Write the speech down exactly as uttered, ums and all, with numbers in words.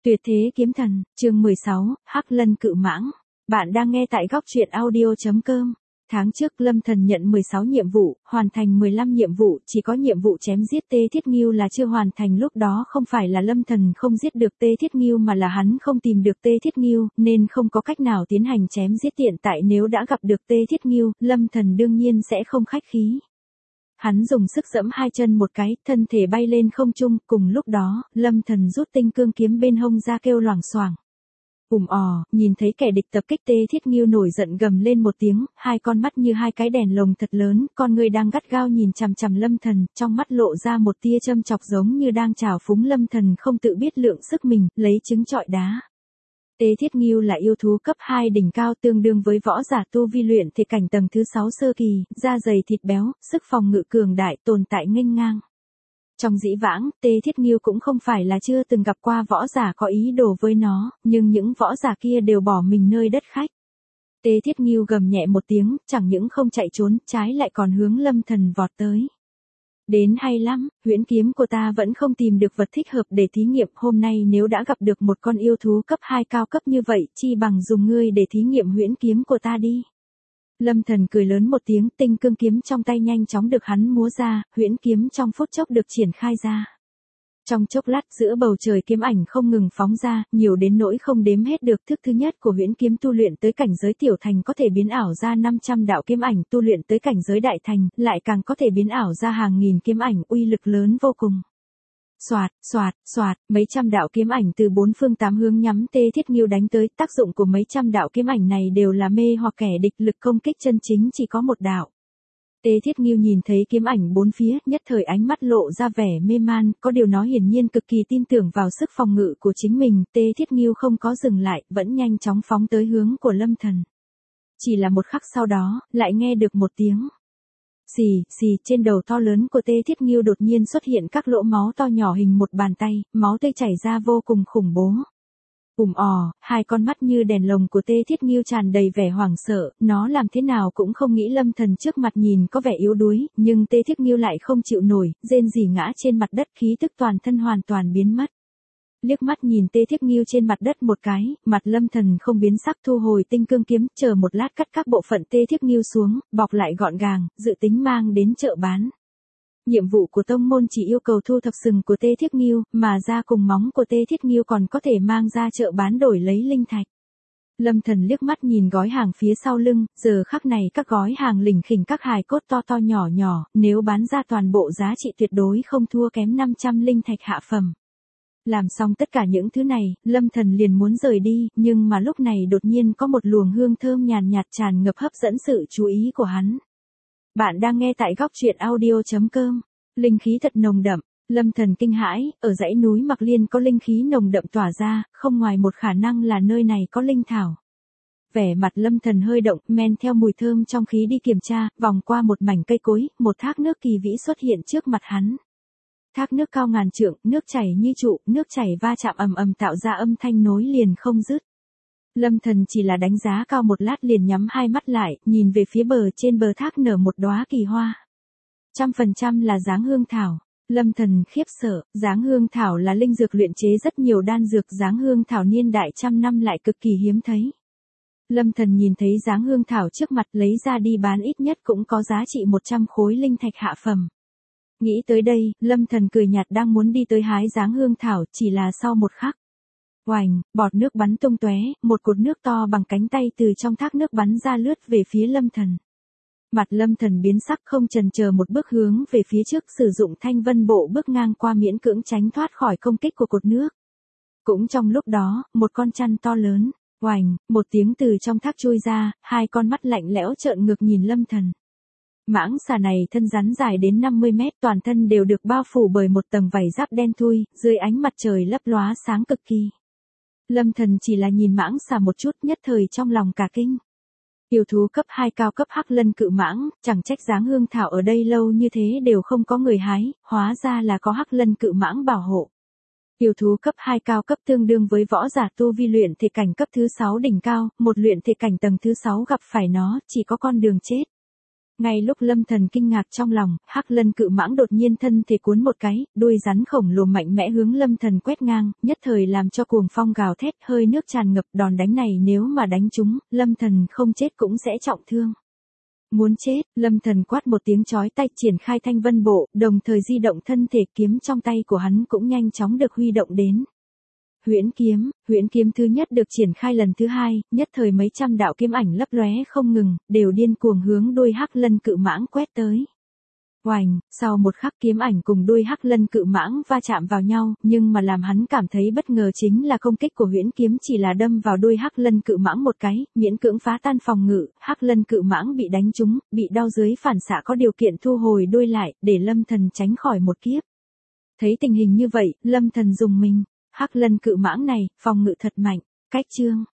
Tuyệt thế kiếm thần, chương mười sáu, Hắc Lân Cự Mãng. Bạn đang nghe tại góc truyện audio chấm com. Tháng trước Lâm Thần nhận mười sáu nhiệm vụ, hoàn thành mười lăm nhiệm vụ, chỉ có nhiệm vụ chém giết Tê Thiết Ngưu là chưa hoàn thành. Lúc đó không phải là Lâm Thần không giết được Tê Thiết Ngưu mà là hắn không tìm được Tê Thiết Ngưu, nên không có cách nào tiến hành chém giết. Hiện tại nếu đã gặp được Tê Thiết Ngưu, Lâm Thần đương nhiên sẽ không khách khí. Hắn dùng sức giẫm hai chân một cái, thân thể bay lên không trung, cùng lúc đó, Lâm Thần rút tinh cương kiếm bên hông ra kêu loảng xoảng. Ùm ò, nhìn thấy kẻ địch tập kích Tê Thiết Ngưu nổi giận gầm lên một tiếng, hai con mắt như hai cái đèn lồng thật lớn, con người đang gắt gao nhìn chằm chằm Lâm Thần, trong mắt lộ ra một tia châm chọc giống như đang trào phúng. Lâm Thần không tự biết lượng sức mình, lấy trứng trọi đá. Tê Thiết Ngưu là yêu thú cấp hai đỉnh cao, tương đương với võ giả tu vi luyện thể cảnh tầng thứ sáu sơ kỳ, da dày thịt béo, sức phòng ngự cường đại, tồn tại nghênh ngang. Trong dĩ vãng, Tê Thiết Ngưu cũng không phải là chưa từng gặp qua võ giả có ý đồ với nó, nhưng những võ giả kia đều bỏ mình nơi đất khách. Tê Thiết Ngưu gầm nhẹ một tiếng, chẳng những không chạy trốn, trái lại còn hướng Lâm Thần vọt tới. Đến hay lắm, huyễn kiếm của ta vẫn không tìm được vật thích hợp để thí nghiệm. Hôm nay nếu đã gặp được một con yêu thú cấp hai cao cấp như vậy, chi bằng dùng ngươi để thí nghiệm huyễn kiếm của ta đi. Lâm Thần cười lớn một tiếng, tinh cương kiếm trong tay nhanh chóng được hắn múa ra, huyễn kiếm trong phút chốc được triển khai ra. Trong chốc lát giữa bầu trời kiếm ảnh không ngừng phóng ra, nhiều đến nỗi không đếm hết được. Thức thứ nhất của huyễn kiếm tu luyện tới cảnh giới tiểu thành có thể biến ảo ra năm trăm đạo kiếm ảnh, tu luyện tới cảnh giới đại thành, lại càng có thể biến ảo ra hàng nghìn kiếm ảnh, uy lực lớn vô cùng. Soạt, soạt, soạt, mấy trăm đạo kiếm ảnh từ bốn phương tám hướng nhắm Tê Thiết Ngưu đánh tới. Tác dụng của mấy trăm đạo kiếm ảnh này đều là mê hoặc kẻ địch, lực công kích chân chính chỉ có một đạo. Tê Thiết Ngưu nhìn thấy kiếm ảnh bốn phía, nhất thời ánh mắt lộ ra vẻ mê man, có điều nó hiển nhiên cực kỳ tin tưởng vào sức phòng ngự của chính mình. Tê Thiết Ngưu không có dừng lại, vẫn nhanh chóng phóng tới hướng của Lâm Thần. Chỉ là một khắc sau đó, lại nghe được một tiếng xì, xì, trên đầu to lớn của Tê Thiết Ngưu đột nhiên xuất hiện các lỗ máu to nhỏ hình một bàn tay, máu tươi chảy ra vô cùng khủng bố. Ùm ò, hai con mắt như đèn lồng của Tê Thiết Ngưu tràn đầy vẻ hoảng sợ, nó làm thế nào cũng không nghĩ Lâm Thần trước mặt nhìn có vẻ yếu đuối, nhưng Tê Thiết Ngưu lại không chịu nổi, rên rỉ ngã trên mặt đất, khí tức toàn thân hoàn toàn biến mất. Liếc mắt nhìn Tê Thiết Ngưu trên mặt đất một cái, mặt Lâm Thần không biến sắc, thu hồi tinh cương kiếm, chờ một lát cắt các bộ phận Tê Thiết Ngưu xuống, bọc lại gọn gàng, dự tính mang đến chợ bán. Nhiệm vụ của tông môn chỉ yêu cầu thu thập sừng của Tê Thiết Ngưu, mà da cùng móng của Tê Thiết Ngưu còn có thể mang ra chợ bán đổi lấy linh thạch. Lâm Thần liếc mắt nhìn gói hàng phía sau lưng, giờ khắc này các gói hàng lỉnh khỉnh, các hài cốt to to nhỏ nhỏ, nếu bán ra toàn bộ giá trị tuyệt đối không thua kém năm trăm linh thạch hạ phẩm. Làm xong tất cả những thứ này, Lâm Thần liền muốn rời đi, nhưng mà lúc này đột nhiên có một luồng hương thơm nhàn nhạt tràn ngập hấp dẫn sự chú ý của hắn. Bạn đang nghe tại góc truyện audio chấm com. Linh khí thật nồng đậm. Lâm Thần kinh hãi, ở dãy núi Mặc Liên có linh khí nồng đậm tỏa ra, không ngoài một khả năng là nơi này có linh thảo. Vẻ mặt Lâm Thần hơi động, men theo mùi thơm trong khí đi kiểm tra, vòng qua một mảnh cây cối, một thác nước kỳ vĩ xuất hiện trước mặt hắn. Thác nước cao ngàn trượng, nước chảy như trụ, nước chảy va chạm ầm ầm tạo ra âm thanh nối liền không dứt. Lâm Thần chỉ là đánh giá cao một lát liền nhắm hai mắt lại, nhìn về phía bờ, trên bờ thác nở một đóa kỳ hoa. Trăm phần trăm là dáng hương thảo. Lâm Thần khiếp sợ, dáng hương thảo là linh dược luyện chế rất nhiều đan dược, dáng hương thảo niên đại trăm năm lại cực kỳ hiếm thấy. Lâm Thần nhìn thấy dáng hương thảo trước mặt, lấy ra đi bán ít nhất cũng có giá trị một trăm khối linh thạch hạ phẩm. Nghĩ tới đây, Lâm Thần cười nhạt đang muốn đi tới hái dáng hương thảo, chỉ là sau một khắc. Oành, bọt nước bắn tung tóe, một cột nước to bằng cánh tay từ trong thác nước bắn ra lướt về phía Lâm Thần. Mặt Lâm Thần biến sắc, không chần chờ một bước hướng về phía trước, sử dụng thanh vân bộ bước ngang qua, miễn cưỡng tránh thoát khỏi công kích của cột nước. Cũng trong lúc đó, một con chăn to lớn, oành, một tiếng từ trong thác chui ra, hai con mắt lạnh lẽo trợn ngược nhìn Lâm Thần. Mãng xà này thân rắn dài đến năm mươi mét, toàn thân đều được bao phủ bởi một tầng vảy giáp đen thui, dưới ánh mặt trời lấp lóa sáng cực kỳ. Lâm Thần chỉ là nhìn mãng xà một chút, nhất thời trong lòng cả kinh. Yêu thú cấp hai cao cấp Hắc Lân Cự Mãng, chẳng trách dáng hương thảo ở đây lâu như thế đều không có người hái, hóa ra là có Hắc Lân Cự Mãng bảo hộ. Yêu thú cấp hai cao cấp tương đương với võ giả tu vi luyện thể cảnh cấp thứ sáu đỉnh cao, một luyện thể cảnh tầng thứ sáu gặp phải nó, chỉ có con đường chết. Ngay lúc Lâm Thần kinh ngạc trong lòng, Hắc Lân cự mãng đột nhiên thân thể cuốn một cái, đuôi rắn khổng lồ mạnh mẽ hướng Lâm Thần quét ngang, nhất thời làm cho cuồng phong gào thét, hơi nước tràn ngập, đòn đánh này nếu mà đánh trúng, Lâm Thần không chết cũng sẽ trọng thương. Muốn chết, Lâm Thần quát một tiếng chói tai, triển khai Thanh Vân Bộ, đồng thời di động thân thể, kiếm trong tay của hắn cũng nhanh chóng được huy động đến. Huyễn kiếm, huyễn kiếm thứ nhất được triển khai lần thứ hai, nhất thời mấy trăm đạo kiếm ảnh lấp lóe không ngừng, đều điên cuồng hướng đuôi Hắc Lân cự mãng quét tới. Oành, sau một khắc kiếm ảnh cùng đuôi Hắc Lân cự mãng va chạm vào nhau, nhưng mà làm hắn cảm thấy bất ngờ chính là công kích của huyễn kiếm chỉ là đâm vào đuôi Hắc Lân cự mãng một cái, miễn cưỡng phá tan phòng ngự, Hắc Lân cự mãng bị đánh trúng, bị đau dưới phản xạ có điều kiện thu hồi đuôi lại, để Lâm Thần tránh khỏi một kiếp. Thấy tình hình như vậy, Lâm Thần dùng mình. Hắc Lân cự mãng này, phòng ngự thật mạnh, cách chương.